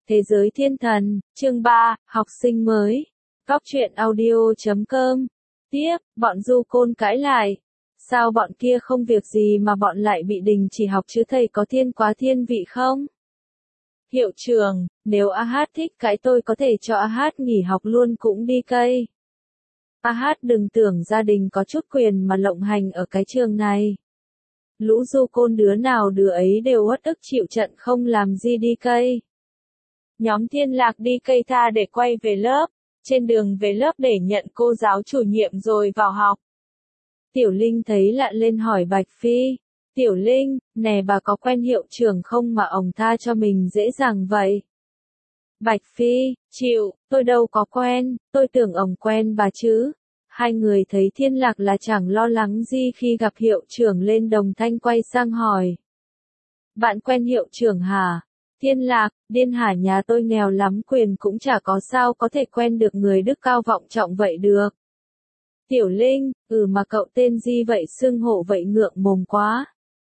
Thế giới thiên thần, chương 3, học sinh mới. Góc truyện audio.com. Tiếp, bọn du côn cãi lại. Sao bọn kia không việc gì mà bọn lại bị đình chỉ học chứ thầy có thiên quá thiên vị không? Hiệu trưởng, nếu AH thích cãi tôi có thể cho AH nghỉ học luôn cũng đi cây. AH đừng tưởng gia đình có chút quyền mà lộng hành ở cái trường này. Lũ du côn đứa nào đứa ấy đều uất ức chịu trận không làm gì đi cây. Nhóm Thiên Lạc đi cây tha để quay về lớp, trên đường về lớp để nhận cô giáo chủ nhiệm rồi vào học. Tiểu Linh thấy lạ lên hỏi Bạch Phi, Tiểu Linh, nè bà có quen hiệu trưởng không mà ông tha cho mình dễ dàng vậy? Bạch Phi, chịu, tôi đâu có quen, tôi tưởng ông quen bà chứ. Hai người thấy Thiên Lạc là chẳng lo lắng gì khi gặp hiệu trưởng lên đồng thanh quay sang hỏi. Bạn quen hiệu trưởng hả? Thiên Lạc, điên hả, nhà tôi nghèo lắm quyền cũng chả có, sao có thể quen được người đức cao vọng trọng vậy được. Tiểu Linh, mà cậu tên gì vậy, xưng hộ vậy ngượng mồm quá.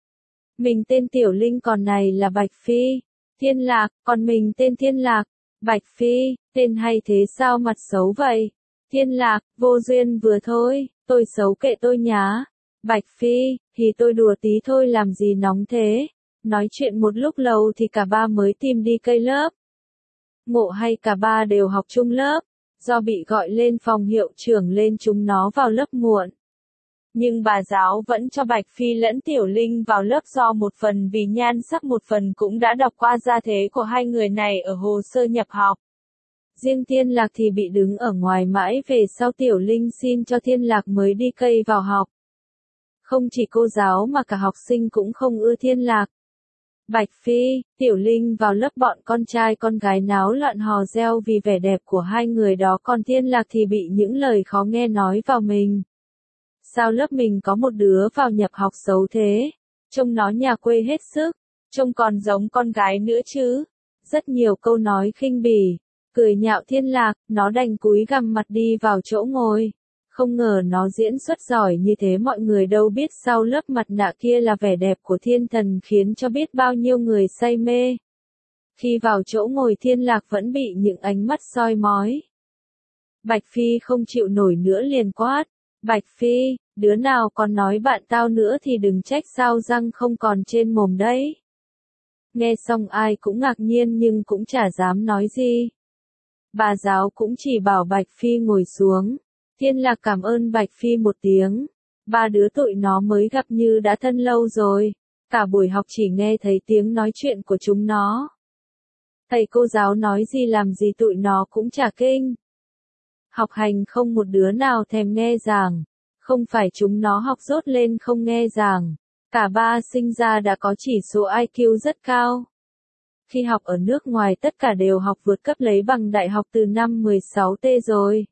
Mình tên Tiểu Linh còn này là Bạch Phi. Thiên Lạc, còn mình tên Thiên Lạc. Bạch Phi, tên hay thế sao mặt xấu vậy? Thiên Lạc, vô duyên vừa thôi, tôi xấu kệ tôi nhá. Bạch Phi, thì tôi đùa tí thôi làm gì nóng thế. Nói chuyện một lúc lâu thì cả ba mới tìm đi cây lớp. Ngộ hay cả ba đều học chung lớp, do bị gọi lên phòng hiệu trưởng lên chúng nó vào lớp muộn. Nhưng bà giáo vẫn cho Bạch Phi lẫn Tiểu Linh vào lớp, do một phần vì nhan sắc, một phần cũng đã đọc qua gia thế của hai người này ở hồ sơ nhập học. Riêng Thiên Lạc thì bị đứng ở ngoài mãi về sau Tiểu Linh xin cho Thiên Lạc mới đi cây vào học. Không chỉ cô giáo mà cả học sinh cũng không ưa Thiên Lạc. Bạch Phi, Tiểu Linh vào lớp bọn con trai con gái náo loạn hò reo vì vẻ đẹp của hai người đó, còn Thiên Lạc thì bị những lời khó nghe nói vào mình. Sao lớp mình có một đứa vào nhập học xấu thế? Trông nó nhà quê hết sức, trông còn giống con gái nữa chứ. Rất nhiều câu nói khinh bỉ, cười nhạo Thiên Lạc, nó đành cúi gằm mặt đi vào chỗ ngồi. Không ngờ nó diễn xuất giỏi như thế, mọi người đâu biết sau lớp mặt nạ kia là vẻ đẹp của thiên thần, khiến cho biết bao nhiêu người say mê. Khi vào chỗ ngồi Thiên Lạc vẫn bị những ánh mắt soi mói. Bạch Phi không chịu nổi nữa liền quát. Bạch Phi, đứa nào còn nói bạn tao nữa thì đừng trách sao răng không còn trên mồm đấy. Nghe xong ai cũng ngạc nhiên nhưng cũng chả dám nói gì. Bà giáo cũng chỉ bảo Bạch Phi ngồi xuống. Thiên Lạc cảm ơn Bạch Phi một tiếng. Ba đứa tụi nó mới gặp như đã thân lâu rồi. Cả buổi học chỉ nghe thấy tiếng nói chuyện của chúng nó. Thầy cô giáo nói gì làm gì tụi nó cũng chả kinh. Học hành không một đứa nào thèm nghe giảng. Không phải chúng nó học dốt lên không nghe giảng. Cả ba sinh ra đã có chỉ số IQ rất cao. Khi học ở nước ngoài tất cả đều học vượt cấp lấy bằng đại học từ năm 16T rồi.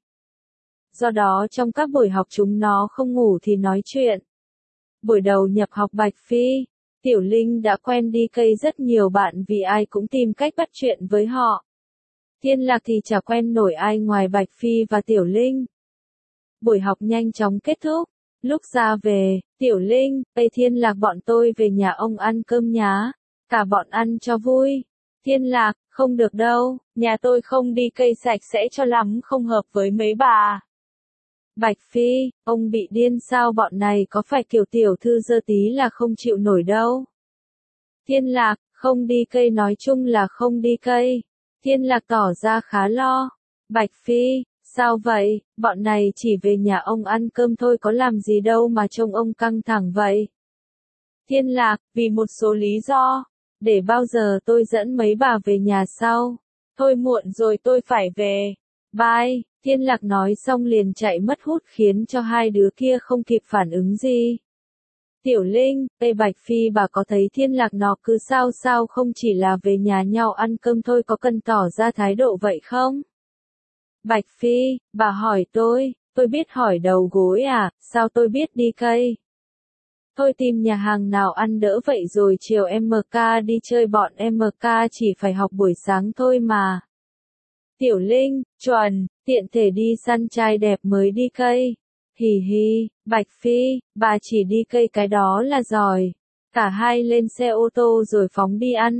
Do đó trong các buổi học chúng nó không ngủ thì nói chuyện. Buổi đầu nhập học Bạch Phi, Tiểu Linh đã quen đi cây rất nhiều bạn vì ai cũng tìm cách bắt chuyện với họ. Thiên Lạc thì chả quen nổi ai ngoài Bạch Phi và Tiểu Linh. Buổi học nhanh chóng kết thúc. Lúc ra về, Tiểu Linh, Thiên Lạc bọn tôi về nhà ông ăn cơm nhá. Cả bọn ăn cho vui. Thiên Lạc, không được đâu, nhà tôi không đi cây sạch sẽ cho lắm, không hợp với mấy bà. Bạch Phi, ông bị điên sao, bọn này có phải kiểu tiểu thư dơ tí là không chịu nổi đâu. Thiên Lạc, không đi cây nói chung là không đi cây. Thiên Lạc tỏ ra khá lo. Bạch Phi, sao vậy, bọn này chỉ về nhà ông ăn cơm thôi có làm gì đâu mà trông ông căng thẳng vậy. Thiên Lạc, vì một số lý do. Để bao giờ tôi dẫn mấy bà về nhà sau. Thôi muộn rồi tôi phải về. Bye. Thiên Lạc nói xong liền chạy mất hút khiến cho hai đứa kia không kịp phản ứng gì. Tiểu Linh, Bạch Phi, bà có thấy Thiên Lạc nó cứ sao không chỉ là về nhà nhau ăn cơm thôi, có cần tỏ ra thái độ vậy không? Bạch Phi, bà hỏi tôi biết hỏi đầu gối à, sao tôi biết đi cây? Thôi tìm nhà hàng nào ăn đỡ vậy rồi chiều MK đi chơi, bọn MK chỉ phải học buổi sáng thôi mà. Tiểu Linh, chuẩn, tiện thể đi săn trai đẹp mới đi cây. Hì hì, Bạch Phi, bà chỉ đi cây cái đó là giỏi. Cả hai lên xe ô tô rồi phóng đi ăn.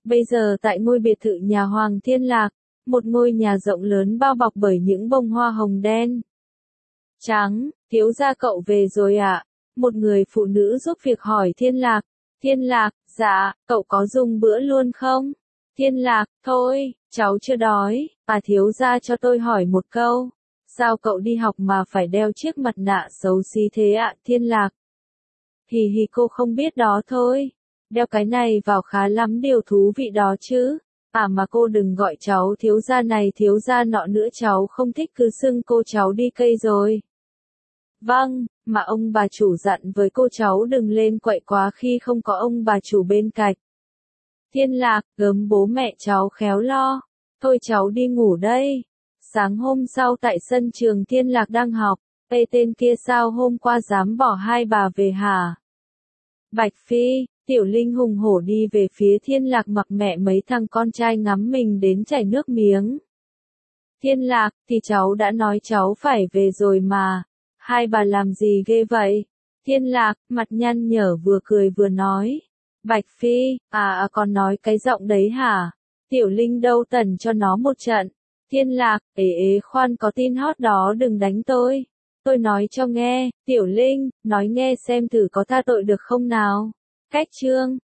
Bây giờ tại ngôi biệt thự nhà Hoàng Thiên Lạc, một ngôi nhà rộng lớn bao bọc bởi những bông hoa hồng đen. Trắng, thiếu gia cậu về rồi ạ? Một người phụ nữ giúp việc hỏi Thiên Lạc. Thiên Lạc, dạ, cậu có dùng bữa luôn không? Thiên Lạc, thôi, cháu chưa đói, thiếu gia cho tôi hỏi một câu. Sao cậu đi học mà phải đeo chiếc mặt nạ xấu xí thế ạ, Thiên Lạc? Hì hì, cô không biết đó thôi. Đeo cái này vào khá lắm điều thú vị đó chứ. Mà cô đừng gọi cháu thiếu gia này thiếu gia nọ nữa, cháu không thích cứ xưng cô cháu đi cây rồi. Vâng, mà ông bà chủ dặn với cô cháu đừng lên quậy quá khi không có ông bà chủ bên cạnh. Thiên Lạc, gớm bố mẹ cháu khéo lo. Thôi cháu đi ngủ đây. Sáng hôm sau tại sân trường Thiên Lạc đang học, tên kia sao hôm qua dám bỏ hai bà về hả? Bạch Phi, Tiểu Linh hùng hổ đi về phía Thiên Lạc mặc mẹ mấy thằng con trai ngắm mình đến chảy nước miếng. Thiên Lạc, thì cháu đã nói cháu phải về rồi mà. Hai bà làm gì ghê vậy? Thiên Lạc, mặt nhăn nhở vừa cười vừa nói. Bạch Phi, còn nói cái giọng đấy hả? Tiểu Linh đâu tẩn cho nó một trận. Thiên Lạc, khoan có tin hot đó đừng đánh tôi. Tôi nói cho nghe, Tiểu Linh, nói nghe xem thử có tha tội được không nào. Cách chương